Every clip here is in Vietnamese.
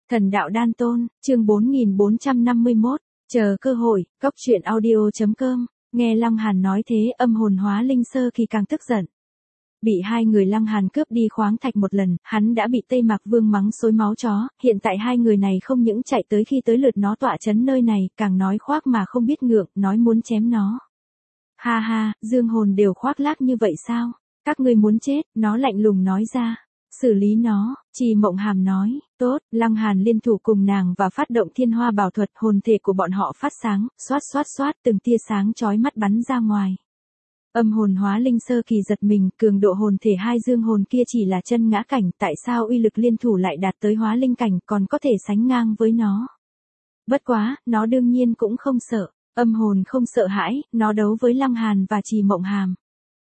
Thần đạo đan tôn, chương 4451, chờ cơ hội, cốc truyện audio.com, nghe Lăng Hàn nói thế âm hồn hóa linh sơ kỳ càng tức giận. Bị hai người Lăng Hàn cướp đi khoáng thạch một lần, hắn đã bị Tây Mạc Vương mắng xối máu chó, hiện tại hai người này không những chạy tới khi tới lượt nó tọa chấn nơi này, càng nói khoác mà không biết ngượng, nói muốn chém nó. Ha ha, dương hồn đều khoác lác như vậy sao? Các ngươi muốn chết, nó lạnh lùng nói ra. Xử lý nó, Trì Mộng Hàm nói, tốt, Lăng Hàn liên thủ cùng nàng và phát động thiên hoa bảo thuật, hồn thể của bọn họ phát sáng, xoát, từng tia sáng chói mắt bắn ra ngoài. Âm hồn hóa linh sơ kỳ giật mình, cường độ hồn thể hai dương hồn kia chỉ là chân ngã cảnh, tại sao uy lực liên thủ lại đạt tới hóa linh cảnh, còn có thể sánh ngang với nó. Bất quá, nó đương nhiên cũng không sợ, âm hồn không sợ hãi, nó đấu với Lăng Hàn và Trì Mộng Hàm.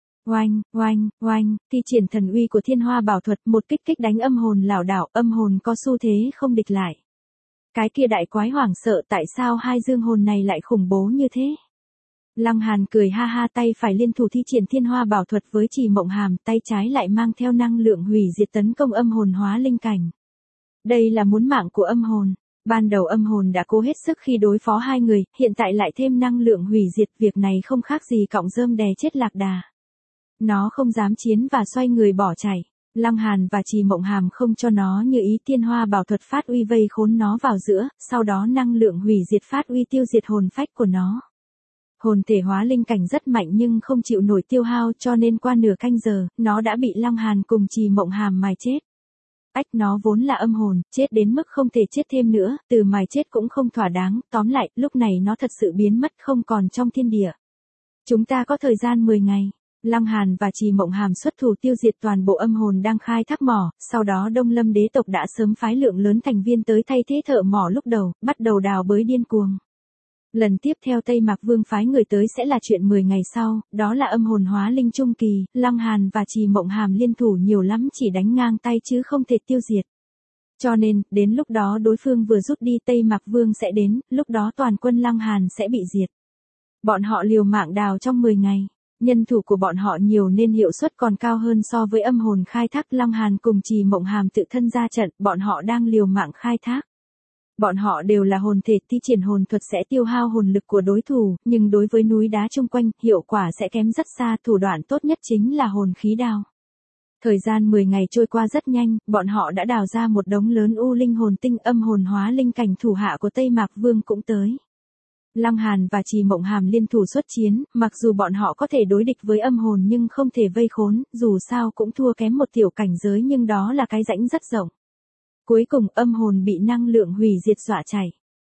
Oanh, thi triển thần uy của thiên hoa bảo thuật, một kích đánh âm hồn lảo đảo, âm hồn có xu thế không địch lại. Cái kia đại quái hoảng sợ tại sao hai dương hồn này lại khủng bố như thế. Lăng Hàn cười ha ha, tay phải liên thủ thi triển thiên hoa bảo thuật với Trì Mộng Hàm, tay trái lại mang theo năng lượng hủy diệt tấn công âm hồn hóa linh cảnh. Đây là muốn mạng của âm hồn. Ban đầu âm hồn đã cố hết sức khi đối phó hai người, hiện tại lại thêm năng lượng hủy diệt, việc này không khác gì cọng rơm đè chết lạc đà. Nó không dám chiến và xoay người bỏ chạy. Lăng Hàn và Trì Mộng Hàm không cho nó như ý, thiên hoa bảo thuật phát uy vây khốn nó vào giữa, sau đó năng lượng hủy diệt phát uy tiêu diệt hồn phách của nó. Hồn thể hóa linh cảnh rất mạnh nhưng không chịu nổi tiêu hao, cho nên qua nửa canh giờ, nó đã bị Lăng Hàn cùng Trì Mộng Hàm mài chết. Nó vốn là âm hồn, chết đến mức không thể chết thêm nữa, từ mài chết cũng không thỏa đáng, tóm lại, lúc này nó thật sự biến mất không còn trong thiên địa. Chúng ta có thời gian 10 ngày. Lăng Hàn và Trì Mộng Hàm xuất thủ tiêu diệt toàn bộ âm hồn đang khai thác mỏ, sau đó Đông Lâm đế tộc đã sớm phái lượng lớn thành viên tới thay thế thợ mỏ lúc đầu, bắt đầu đào bới điên cuồng. Lần tiếp theo Tây Mạc Vương phái người tới sẽ là chuyện 10 ngày sau, đó là âm hồn hóa linh trung kỳ, Lăng Hàn và Trì Mộng Hàm liên thủ nhiều lắm chỉ đánh ngang tay chứ không thể tiêu diệt. Cho nên, đến lúc đó đối phương vừa rút đi Tây Mạc Vương sẽ đến, lúc đó toàn quân Lăng Hàn sẽ bị diệt. Bọn họ liều mạng đào trong 10 ngày. Nhân thủ của bọn họ nhiều nên hiệu suất còn cao hơn so với âm hồn khai thác. Lăng Hàn cùng Trì Mộng Hàm tự thân ra trận, bọn họ đang liều mạng khai thác. Bọn họ đều là hồn thể, thi triển hồn thuật sẽ tiêu hao hồn lực của đối thủ, nhưng đối với núi đá chung quanh, hiệu quả sẽ kém rất xa, thủ đoạn tốt nhất chính là hồn khí đào. Thời gian 10 ngày trôi qua rất nhanh, bọn họ đã đào ra một đống lớn u linh hồn tinh, âm hồn hóa linh cảnh thủ hạ của Tây Mạc Vương cũng tới. Lăng Hàn và Trì Mộng Hàm liên thủ xuất chiến, mặc dù bọn họ có thể đối địch với âm hồn nhưng không thể vây khốn, dù sao cũng thua kém một tiểu cảnh giới nhưng đó là cái rãnh rất rộng. Cuối cùng âm hồn bị năng lượng hủy diệt dọa chạy.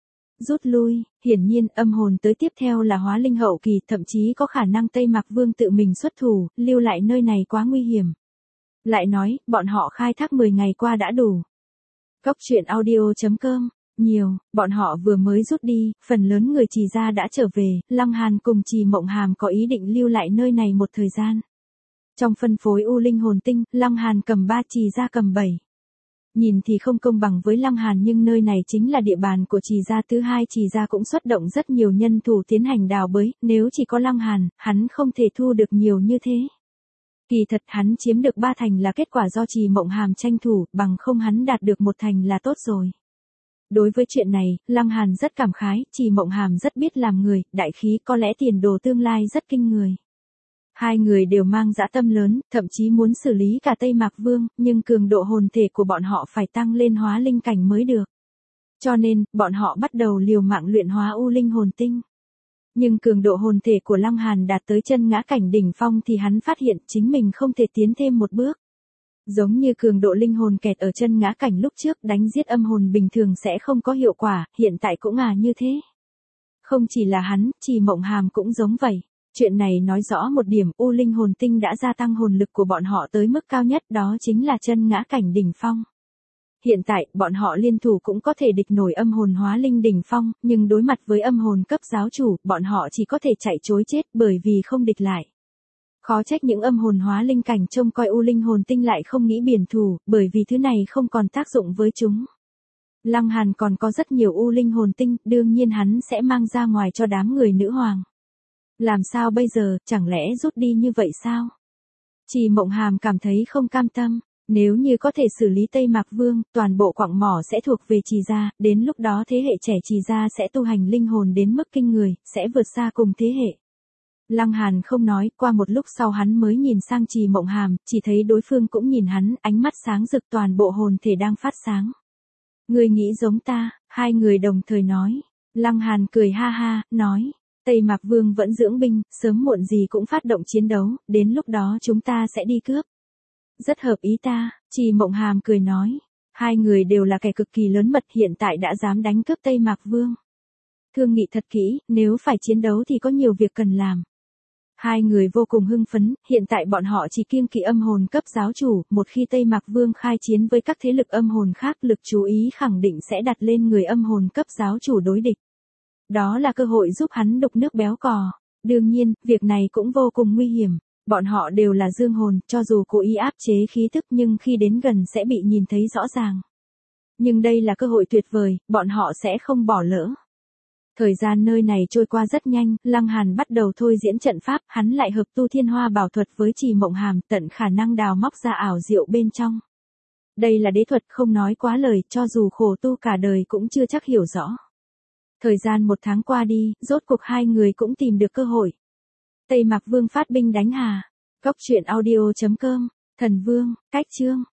Rút lui, hiển nhiên âm hồn tới tiếp theo là hóa linh hậu kỳ, thậm chí có khả năng Tây Mạc Vương tự mình xuất thủ, lưu lại nơi này quá nguy hiểm. Lại nói, bọn họ khai thác 10 ngày qua đã đủ. Cốc truyện audio.com. Bọn họ vừa mới rút đi, phần lớn người Trì gia đã trở về, Lăng Hàn cùng Trì Mộng Hàm có ý định lưu lại nơi này một thời gian. Trong phân phối u linh hồn tinh, Lăng Hàn cầm 3, Trì gia cầm 7. Nhìn thì không công bằng với Lăng Hàn nhưng nơi này chính là địa bàn của Trì gia. Thứ hai, Trì gia cũng xuất động rất nhiều nhân thủ tiến hành đào bới, nếu chỉ có Lăng Hàn, hắn không thể thu được nhiều như thế. Kỳ thật hắn chiếm được 3 thành là kết quả do Trì Mộng Hàm tranh thủ, bằng không hắn đạt được 1 thành là tốt rồi. Đối với chuyện này, Lăng Hàn rất cảm khái, Trì Mộng Hàm rất biết làm người, đại khí, có lẽ tiền đồ tương lai rất kinh người. Hai người đều mang dã tâm lớn, thậm chí muốn xử lý cả Tây Mạc Vương, nhưng cường độ hồn thể của bọn họ phải tăng lên hóa linh cảnh mới được. Cho nên, bọn họ bắt đầu liều mạng luyện hóa u linh hồn tinh. Nhưng cường độ hồn thể của Lăng Hàn đạt tới chân ngã cảnh đỉnh phong thì hắn phát hiện chính mình không thể tiến thêm một bước. Giống như cường độ linh hồn kẹt ở chân ngã cảnh lúc trước, đánh giết âm hồn bình thường sẽ không có hiệu quả, hiện tại cũng như thế. Không chỉ là hắn, Trì Mộng Hàm cũng giống vậy. Chuyện này nói rõ một điểm, u linh hồn tinh đã gia tăng hồn lực của bọn họ tới mức cao nhất, đó chính là chân ngã cảnh đỉnh phong. Hiện tại, bọn họ liên thủ cũng có thể địch nổi âm hồn hóa linh đỉnh phong, nhưng đối mặt với âm hồn cấp giáo chủ, bọn họ chỉ có thể chạy trối chết bởi vì không địch lại. Khó trách những âm hồn hóa linh cảnh trông coi u linh hồn tinh lại không nghĩ biển thù, bởi vì thứ này không còn tác dụng với chúng. Lăng Hàn còn có rất nhiều u linh hồn tinh, đương nhiên hắn sẽ mang ra ngoài cho đám người nữ hoàng. Làm sao bây giờ, chẳng lẽ rút đi như vậy sao? Trì Mộng Hàm cảm thấy không cam tâm. Nếu như có thể xử lý Tây Mạc Vương, toàn bộ quặng mỏ sẽ thuộc về Trì gia, đến lúc đó thế hệ trẻ Trì gia sẽ tu hành linh hồn đến mức kinh người, sẽ vượt xa cùng thế hệ. Lăng Hàn không nói, qua một lúc sau hắn mới nhìn sang Trì Mộng Hàm, chỉ thấy đối phương cũng nhìn hắn, ánh mắt sáng rực, toàn bộ hồn thể đang phát sáng. Người nghĩ giống ta, hai người đồng thời nói. Lăng Hàn cười ha ha, nói, Tây Mạc Vương vẫn dưỡng binh, sớm muộn gì cũng phát động chiến đấu, đến lúc đó chúng ta sẽ đi cướp. Rất hợp ý ta, Trì Mộng Hàm cười nói. Hai người đều là kẻ cực kỳ lớn mật, hiện tại đã dám đánh cướp Tây Mạc Vương. Thương nghị thật kỹ, nếu phải chiến đấu thì có nhiều việc cần làm. Hai người vô cùng hưng phấn, hiện tại bọn họ chỉ kiêng kỵ âm hồn cấp giáo chủ, một khi Tây Mạc Vương khai chiến với các thế lực âm hồn khác, lực chú ý khẳng định sẽ đặt lên người âm hồn cấp giáo chủ đối địch. Đó là cơ hội giúp hắn đục nước béo cò. Đương nhiên, việc này cũng vô cùng nguy hiểm. Bọn họ đều là dương hồn, cho dù cố ý áp chế khí thức nhưng khi đến gần sẽ bị nhìn thấy rõ ràng. Nhưng đây là cơ hội tuyệt vời, bọn họ sẽ không bỏ lỡ. Thời gian nơi này trôi qua rất nhanh, Lăng Hàn bắt đầu thôi diễn trận pháp, hắn lại hợp tu thiên hoa bảo thuật với Trì Mộng Hàm, tận khả năng đào móc ra ảo diệu bên trong. Đây là đế thuật, không nói quá lời, cho dù khổ tu cả đời cũng chưa chắc hiểu rõ. Thời gian 1 tháng qua đi, rốt cuộc hai người cũng tìm được cơ hội. Tây Mạc Vương phát binh đánh Hà. Góc truyện audio.com, Thần Vương, Cách Chương.